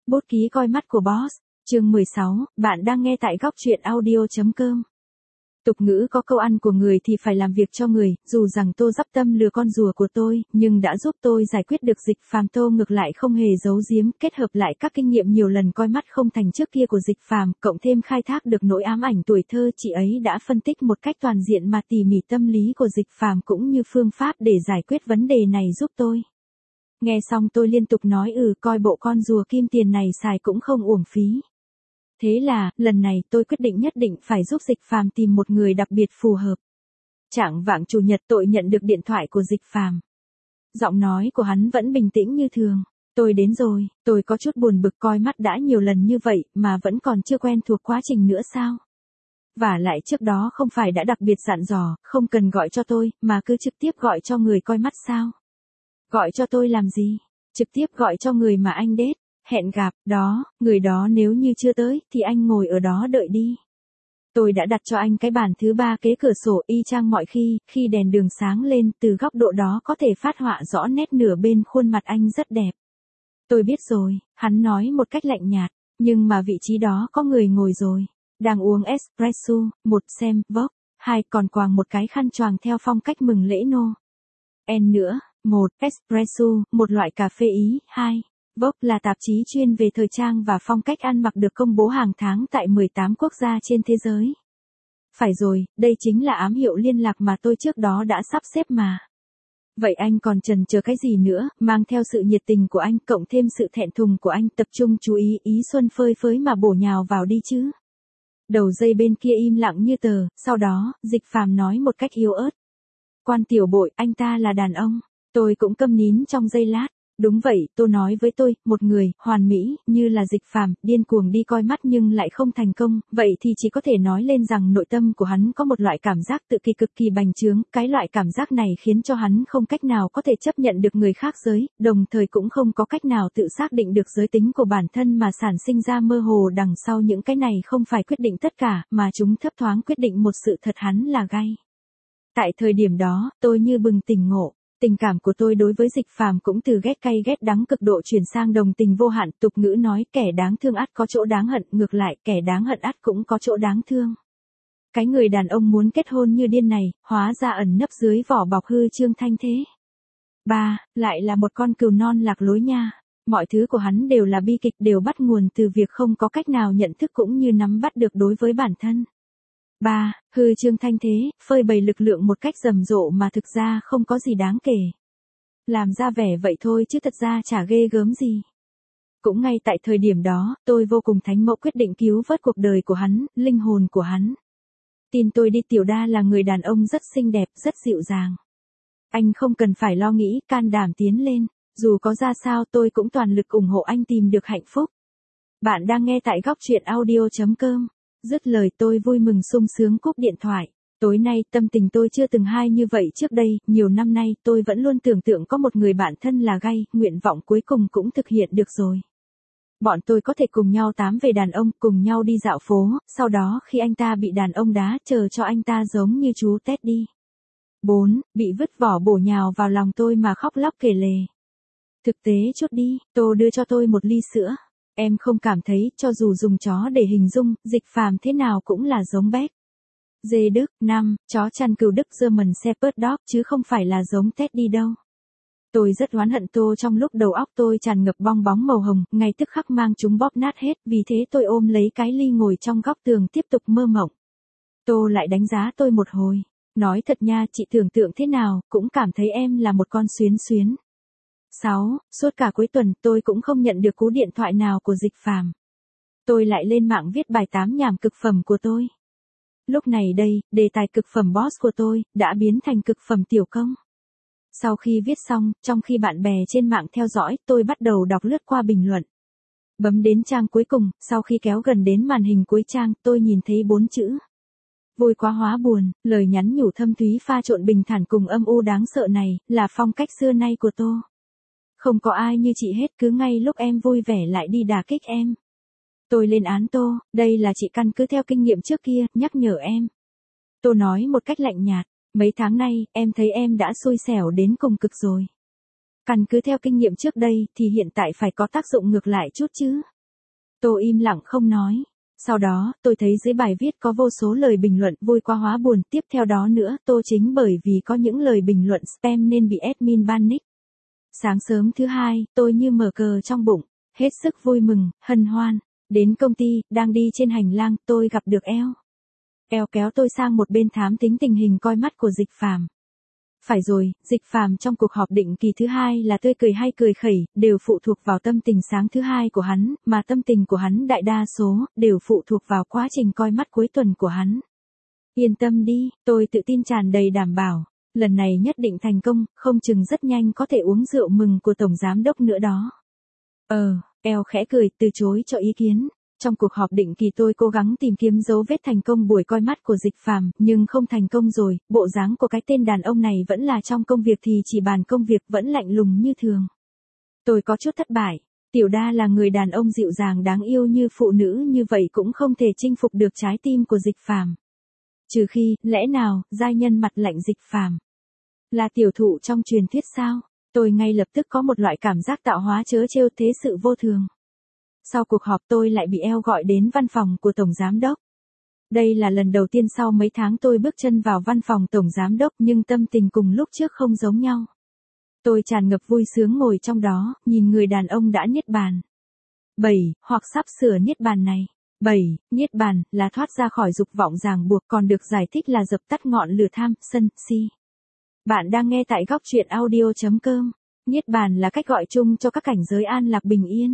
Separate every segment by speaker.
Speaker 1: Bút ký coi mắt của boss, chương 16, bạn đang nghe tại góc truyện audio.com. Tục ngữ có câu ăn của người thì phải làm việc cho người, dù rằng Tô dắp tâm lừa con rùa của tôi, nhưng đã giúp tôi giải quyết được Dịch Phàm. Tô ngược lại không hề giấu giếm, kết hợp lại các kinh nghiệm nhiều lần coi mắt không thành trước kia của Dịch Phàm, cộng thêm khai thác được nỗi ám ảnh tuổi thơ, chị ấy đã phân tích một cách toàn diện mà tỉ mỉ tâm lý của Dịch Phàm cũng như phương pháp để giải quyết vấn đề này giúp tôi. Nghe xong tôi liên tục nói coi bộ con rùa kim tiền này xài cũng không uổng phí. Thế là, lần này tôi quyết định nhất định phải giúp Dịch Phàm tìm một người đặc biệt phù hợp. Chạng vạng chủ nhật tôi nhận được điện thoại của Dịch Phàm. Giọng nói của hắn vẫn bình tĩnh như thường. Tôi đến rồi, tôi có chút buồn bực coi mắt đã nhiều lần như vậy mà vẫn còn chưa quen thuộc quá trình nữa sao? Và lại trước đó không phải đã đặc biệt dặn dò, không cần gọi cho tôi, mà cứ trực tiếp gọi cho người coi mắt sao? Gọi cho tôi làm gì? Trực tiếp gọi cho người mà anh đết, hẹn gặp, đó, người đó nếu như chưa tới, thì anh ngồi ở đó đợi đi. Tôi đã đặt cho anh cái bàn thứ 3 kế cửa sổ y chang mọi khi đèn đường sáng lên, từ góc độ đó có thể phát họa rõ nét nửa bên khuôn mặt anh rất đẹp. Tôi biết rồi, hắn nói một cách lạnh nhạt, nhưng mà vị trí đó có người ngồi rồi, đang uống espresso, 1 xem, Vogue, 2 còn quàng một cái khăn choàng theo phong cách mừng lễ Noel nữa. 1. Espresso, một loại cà phê Ý. 2. Vogue là tạp chí chuyên về thời trang và phong cách ăn mặc được công bố hàng tháng tại 18 quốc gia trên thế giới. Phải rồi, đây chính là ám hiệu liên lạc mà tôi trước đó đã sắp xếp mà. Vậy anh còn chần chờ cái gì nữa, mang theo sự nhiệt tình của anh cộng thêm sự thẹn thùng của anh, tập trung chú ý xuân phơi phới mà bổ nhào vào đi chứ. Đầu dây bên kia im lặng như tờ, sau đó, Dịch Phàm nói một cách yếu ớt. Quan tiểu bội, anh ta là đàn ông. Tôi cũng câm nín trong giây lát. Đúng vậy, tôi nói với tôi, một người, hoàn mỹ, như là Dịch Phàm, điên cuồng đi coi mắt nhưng lại không thành công, vậy thì chỉ có thể nói lên rằng nội tâm của hắn có một loại cảm giác tự kỳ cực kỳ bành trướng, cái loại cảm giác này khiến cho hắn không cách nào có thể chấp nhận được người khác giới, đồng thời cũng không có cách nào tự xác định được giới tính của bản thân mà sản sinh ra mơ hồ đằng sau những cái này không phải quyết định tất cả, mà chúng thấp thoáng quyết định một sự thật hắn là gay. Tại thời điểm đó, tôi như bừng tỉnh ngộ. Tình cảm của tôi đối với Dịch Phàm cũng từ ghét cay ghét đắng cực độ chuyển sang đồng tình vô hạn. Tục ngữ nói kẻ đáng thương ắt có chỗ đáng hận, ngược lại kẻ đáng hận ắt cũng có chỗ đáng thương. Cái người đàn ông muốn kết hôn như điên này, hóa ra ẩn nấp dưới vỏ bọc hư trương thanh thế. 3. Lại là một con cừu non lạc lối nha. Mọi thứ của hắn đều là bi kịch, đều bắt nguồn từ việc không có cách nào nhận thức cũng như nắm bắt được đối với bản thân. 3. Hư trương thanh thế, phơi bày lực lượng một cách rầm rộ mà thực ra không có gì đáng kể. Làm ra vẻ vậy thôi chứ thật ra chả ghê gớm gì. Cũng ngay tại thời điểm đó, tôi vô cùng thánh mẫu quyết định cứu vớt cuộc đời của hắn, linh hồn của hắn. Tin tôi đi, Tiểu Đa là người đàn ông rất xinh đẹp, rất dịu dàng. Anh không cần phải lo nghĩ, can đảm tiến lên, dù có ra sao tôi cũng toàn lực ủng hộ anh tìm được hạnh phúc. Bạn đang nghe tại góc truyện audio.com. Dứt lời tôi vui mừng sung sướng cúp điện thoại. Tối nay tâm tình tôi chưa từng hay như vậy trước đây, nhiều năm nay tôi vẫn luôn tưởng tượng có một người bạn thân là gay, nguyện vọng cuối cùng cũng thực hiện được rồi. Bọn tôi có thể cùng nhau tám về đàn ông, cùng nhau đi dạo phố, sau đó khi anh ta bị đàn ông đá chờ cho anh ta giống như chú Teddy. 4. Bị vứt vỏ bổ nhào vào lòng tôi mà khóc lóc kể lể. Thực tế chút đi, Tô đưa cho tôi một ly sữa. Em không cảm thấy, cho dù dùng chó để hình dung, Dịch Phàm thế nào cũng là giống Beck. Dê Đức. 5. Chó chăn cừu Đức German Shepherd Dog chứ không phải là giống Teddy đâu. Tôi rất oán hận Tô, trong lúc đầu óc tôi tràn ngập bong bóng màu hồng, ngay tức khắc mang chúng bóp nát hết, vì thế tôi ôm lấy cái ly ngồi trong góc tường tiếp tục mơ mộng. Tô lại đánh giá tôi một hồi. Nói thật nha, chị tưởng tượng thế nào, cũng cảm thấy em là một con xuyến xuyến. 6. Suốt cả cuối tuần tôi cũng không nhận được cú điện thoại nào của Dịch Phàm. Tôi lại lên mạng viết bài tám nhảm cực phẩm của tôi. Lúc này đây, đề tài cực phẩm boss của tôi đã biến thành cực phẩm tiểu công. Sau khi viết xong, trong khi bạn bè trên mạng theo dõi, tôi bắt đầu đọc lướt qua bình luận. Bấm đến trang cuối cùng, sau khi kéo gần đến màn hình cuối trang, tôi nhìn thấy 4 chữ. Vui quá hóa buồn, lời nhắn nhủ thâm thúy pha trộn bình thản cùng âm u đáng sợ này, là phong cách xưa nay của Tô. Không có ai như chị hết, cứ ngay lúc em vui vẻ lại đi đả kích em. Tôi lên án Tô, đây là chị căn cứ theo kinh nghiệm trước kia, nhắc nhở em. Tô nói một cách lạnh nhạt, mấy tháng nay, em thấy em đã xui xẻo đến cùng cực rồi. Căn cứ theo kinh nghiệm trước đây, thì hiện tại phải có tác dụng ngược lại chút chứ. Tôi im lặng không nói. Sau đó, tôi thấy dưới bài viết có vô số lời bình luận vui quá hóa buồn. Tiếp theo đó nữa, tôi chính bởi vì có những lời bình luận spam nên bị admin ban nick. Sáng sớm thứ hai, tôi như mở cờ trong bụng, hết sức vui mừng, hân hoan. Đến công ty, đang đi trên hành lang, tôi gặp được eo. Eo kéo tôi sang một bên thám tính tình hình coi mắt của Dịch Phàm. Phải rồi, Dịch Phàm trong cuộc họp định kỳ thứ hai là tươi cười hay cười khẩy, đều phụ thuộc vào tâm tình sáng thứ hai của hắn, mà tâm tình của hắn đại đa số, đều phụ thuộc vào quá trình coi mắt cuối tuần của hắn. Yên tâm đi, tôi tự tin tràn đầy đảm bảo, lần này nhất định thành công, không chừng rất nhanh có thể uống rượu mừng của Tổng Giám Đốc nữa đó. Eo khẽ cười, từ chối cho ý kiến. Trong cuộc họp định kỳ tôi cố gắng tìm kiếm dấu vết thành công buổi coi mắt của Dịch Phàm, nhưng không thành công rồi, bộ dáng của cái tên đàn ông này vẫn là trong công việc thì chỉ bàn công việc vẫn lạnh lùng như thường. Tôi có chút thất bại, Tiểu Đa là người đàn ông dịu dàng đáng yêu như phụ nữ như vậy cũng không thể chinh phục được trái tim của Dịch Phàm. Trừ khi, lẽ nào, giai nhân mặt lạnh Dịch Phàm là tiểu thụ trong truyền thuyết sao? Tôi ngay lập tức có một loại cảm giác tạo hóa trớ trêu thế sự vô thường. Sau cuộc họp tôi lại bị eo gọi đến văn phòng của Tổng Giám Đốc. Đây là lần đầu tiên sau mấy tháng tôi bước chân vào văn phòng Tổng Giám Đốc nhưng tâm tình cùng lúc trước không giống nhau. Tôi tràn ngập vui sướng ngồi trong đó, nhìn người đàn ông đã niết bàn. Hoặc sắp sửa niết bàn này. Niết bàn, là thoát ra khỏi dục vọng ràng buộc còn được giải thích là dập tắt ngọn lửa tham, sân, si. Bạn đang nghe tại góc truyện audio.com. Niết bàn là cách gọi chung cho các cảnh giới an lạc bình yên.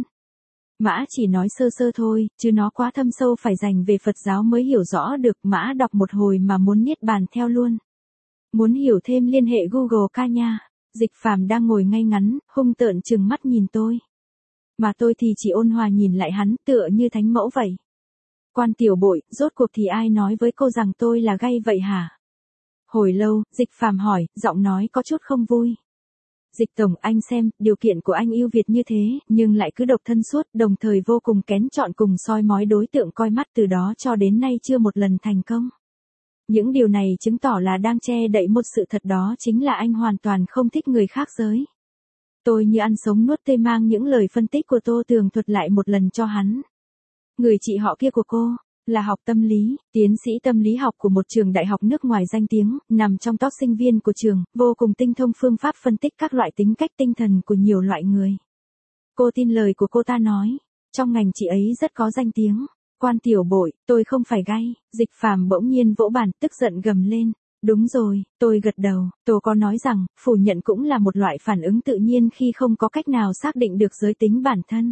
Speaker 1: Mã chỉ nói sơ sơ thôi, chứ nó quá thâm sâu phải dành về Phật giáo mới hiểu rõ được. Mã đọc một hồi mà muốn niết bàn theo luôn. Muốn hiểu thêm liên hệ Google ca nha. Dịch Phàm đang ngồi ngay ngắn, hung tợn trừng mắt nhìn tôi. Mà tôi thì chỉ ôn hòa nhìn lại hắn, tựa như thánh mẫu vậy. Quan tiểu bội, rốt cuộc thì ai nói với cô rằng tôi là gay vậy hả? Hồi lâu, Dịch Phàm hỏi, giọng nói có chút không vui. Dịch tổng, anh xem, điều kiện của anh ưu việt như thế, nhưng lại cứ độc thân suốt, đồng thời vô cùng kén chọn cùng soi mói đối tượng coi mắt, từ đó cho đến nay chưa một lần thành công. Những điều này chứng tỏ là đang che đậy một sự thật, đó chính là anh hoàn toàn không thích người khác giới. Tôi như ăn sống nuốt tươi mang những lời phân tích của Tô Tường thuật lại một lần cho hắn. Người chị họ kia của cô là học tâm lý, tiến sĩ tâm lý học của một trường đại học nước ngoài danh tiếng, nằm trong top sinh viên của trường, vô cùng tinh thông phương pháp phân tích các loại tính cách tinh thần của nhiều loại người. Cô tin lời của cô ta nói, trong ngành chị ấy rất có danh tiếng. Quan tiểu bội, tôi không phải gay. Dịch Phàm bỗng nhiên vỗ bàn, tức giận gầm lên. Đúng rồi, tôi gật đầu. Tôi có nói rằng, phủ nhận cũng là một loại phản ứng tự nhiên khi không có cách nào xác định được giới tính bản thân.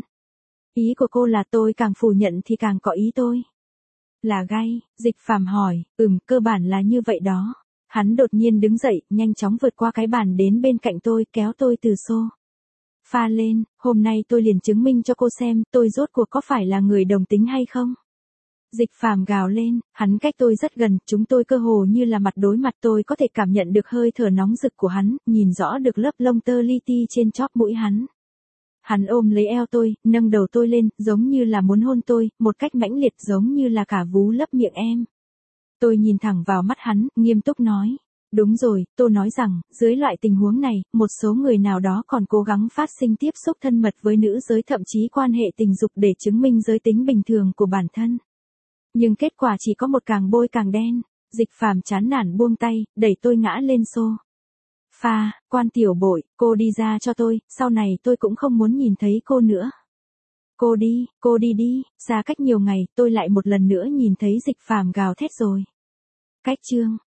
Speaker 1: Ý của cô là tôi càng phủ nhận thì càng có ý tôi là gay. Dịch Phàm hỏi, cơ bản là như vậy đó. Hắn đột nhiên đứng dậy, nhanh chóng vượt qua cái bàn đến bên cạnh tôi, kéo tôi từ sofa lên. Hôm nay tôi liền chứng minh cho cô xem, tôi rốt cuộc có phải là người đồng tính hay không. Dịch Phàm gào lên, hắn cách tôi rất gần, chúng tôi cơ hồ như là mặt đối mặt, tôi có thể cảm nhận được hơi thở nóng rực của hắn, nhìn rõ được lớp lông tơ li ti trên chóp mũi hắn. Hắn ôm lấy eo tôi, nâng đầu tôi lên, giống như là muốn hôn tôi, một cách mãnh liệt giống như là cả vú lấp miệng em. Tôi nhìn thẳng vào mắt hắn, nghiêm túc nói. Đúng rồi, tôi nói rằng, dưới loại tình huống này, một số người nào đó còn cố gắng phát sinh tiếp xúc thân mật với nữ giới, thậm chí quan hệ tình dục để chứng minh giới tính bình thường của bản thân. Nhưng kết quả chỉ có một càng bôi càng đen. Dịch Phàm chán nản buông tay, đẩy tôi ngã lên sofa. Quan tiểu bội, cô đi ra cho tôi, sau này tôi cũng không muốn nhìn thấy cô nữa. Cô đi đi. Xa cách nhiều ngày, tôi lại một lần nữa nhìn thấy Dịch Phàm gào thét rồi. Cách chương